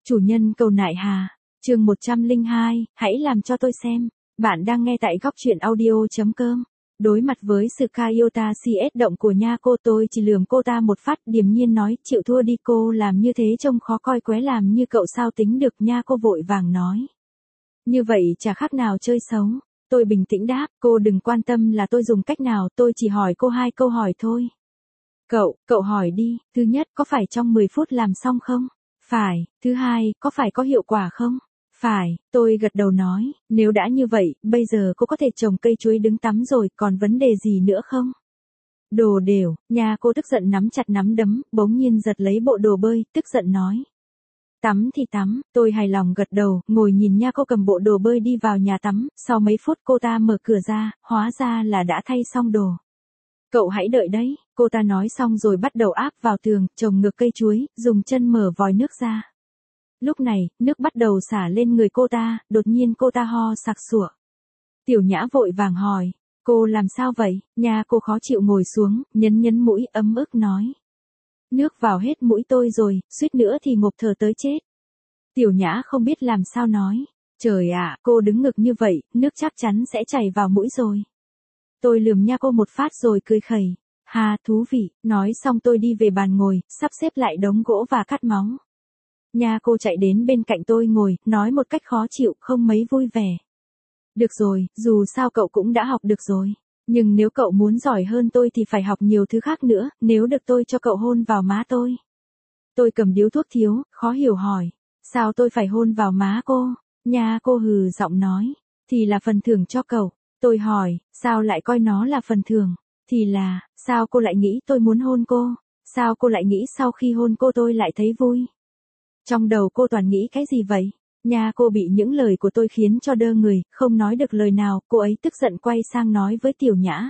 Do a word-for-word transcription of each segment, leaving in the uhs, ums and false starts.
Chủ nhân cầu nại hà, chương một trăm lẻ hai, hãy làm cho tôi xem. Bạn đang nghe tại góc truyện audio chấm com. Đối mặt với sự Kayota xê ét động của nha cô, tôi chỉ lườm cô ta một phát, điềm nhiên nói, chịu thua đi, cô làm như thế trông khó coi qué, làm như cậu sao tính được. Nha cô vội vàng nói. Như vậy chả khác nào chơi xấu. Tôi bình tĩnh đáp, cô đừng quan tâm là tôi dùng cách nào, tôi chỉ hỏi cô hai câu hỏi thôi. Cậu, cậu hỏi đi, thứ nhất, có phải trong mười phút làm xong không? Phải, thứ hai, có phải có hiệu quả không? Phải, tôi gật đầu nói, nếu đã như vậy, bây giờ cô có thể trồng cây chuối đứng tắm rồi, còn vấn đề gì nữa không? Đồ đều, nha cô tức giận nắm chặt nắm đấm, bỗng nhiên giật lấy bộ đồ bơi, tức giận nói. Tắm thì tắm, tôi hài lòng gật đầu, ngồi nhìn nha cô cầm bộ đồ bơi đi vào nhà tắm, sau mấy phút cô ta mở cửa ra, hóa ra là đã thay xong đồ. Cậu hãy đợi đấy, cô ta nói xong rồi bắt đầu áp vào tường, trồng ngược cây chuối, dùng chân mở vòi nước ra. Lúc này, nước bắt đầu xả lên người cô ta, đột nhiên cô ta ho sặc sụa. Tiểu Nhã vội vàng hỏi, cô làm sao vậy? Nha cô khó chịu ngồi xuống, nhấn nhấn mũi, ấm ức nói. Nước vào hết mũi tôi rồi, suýt nữa thì ngộp thở tới chết. Tiểu Nhã không biết làm sao nói. Trời ạ, cô đứng ngực như vậy, nước chắc chắn sẽ chảy vào mũi rồi. Tôi lườm nha cô một phát rồi cười khẩy. Hà, thú vị, nói xong tôi đi về bàn ngồi, sắp xếp lại đống gỗ và cắt máu. Nha cô chạy đến bên cạnh tôi ngồi, nói một cách khó chịu, không mấy vui vẻ. Được rồi, dù sao cậu cũng đã học được rồi. Nhưng nếu cậu muốn giỏi hơn tôi thì phải học nhiều thứ khác nữa, nếu được tôi cho cậu hôn vào má tôi. Tôi cầm điếu thuốc thiếu, khó hiểu hỏi. Sao tôi phải hôn vào má cô? Nha cô hừ giọng nói. Thì là phần thưởng cho cậu. Tôi hỏi, sao lại coi nó là phần thưởng? Thì là, sao cô lại nghĩ tôi muốn hôn cô? Sao cô lại nghĩ sau khi hôn cô tôi lại thấy vui? Trong đầu cô toàn nghĩ cái gì vậy? Nha cô bị những lời của tôi khiến cho đơ người, không nói được lời nào, cô ấy tức giận quay sang nói với Tiểu Nhã.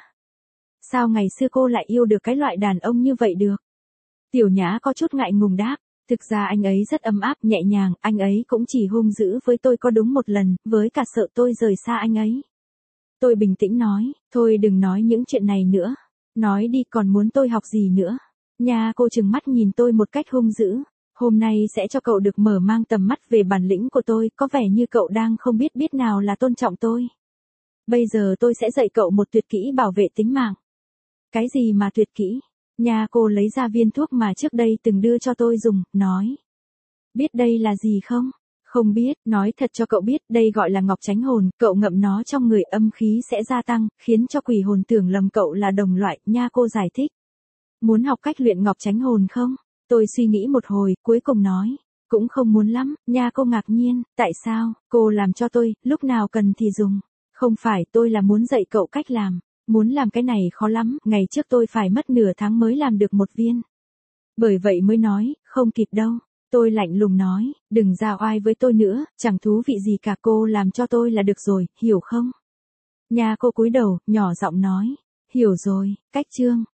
Sao ngày xưa cô lại yêu được cái loại đàn ông như vậy được? Tiểu Nhã có chút ngại ngùng đáp. Thực ra anh ấy rất ấm áp, nhẹ nhàng, anh ấy cũng chỉ hung dữ với tôi có đúng một lần, với cả sợ tôi rời xa anh ấy. Tôi bình tĩnh nói, thôi đừng nói những chuyện này nữa. Nói đi, còn muốn tôi học gì nữa? Nha cô trừng mắt nhìn tôi một cách hung dữ. Hôm nay sẽ cho cậu được mở mang tầm mắt về bản lĩnh của tôi, có vẻ như cậu đang không biết biết nào là tôn trọng tôi. Bây giờ tôi sẽ dạy cậu một tuyệt kỹ bảo vệ tính mạng. Cái gì mà tuyệt kỹ? Nha cô lấy ra viên thuốc mà trước đây từng đưa cho tôi dùng, nói. Biết đây là gì không? Không biết, nói thật cho cậu biết, đây gọi là ngọc chánh hồn, cậu ngậm nó trong người âm khí sẽ gia tăng, khiến cho quỷ hồn tưởng lầm cậu là đồng loại, nha cô giải thích. Muốn học cách luyện ngọc chánh hồn không? Tôi suy nghĩ một hồi, cuối cùng nói. Cũng không muốn lắm, nha cô ngạc nhiên, tại sao, cô làm cho tôi, lúc nào cần thì dùng. Không phải, tôi là muốn dạy cậu cách làm. Muốn làm cái này khó lắm, ngày trước tôi phải mất nửa tháng mới làm được một viên. Bởi vậy mới nói, không kịp đâu. Tôi lạnh lùng nói, đừng ra oai với tôi nữa, chẳng thú vị gì cả, cô làm cho tôi là được rồi, hiểu không? Nha cô cúi đầu, nhỏ giọng nói, hiểu rồi, cách chương.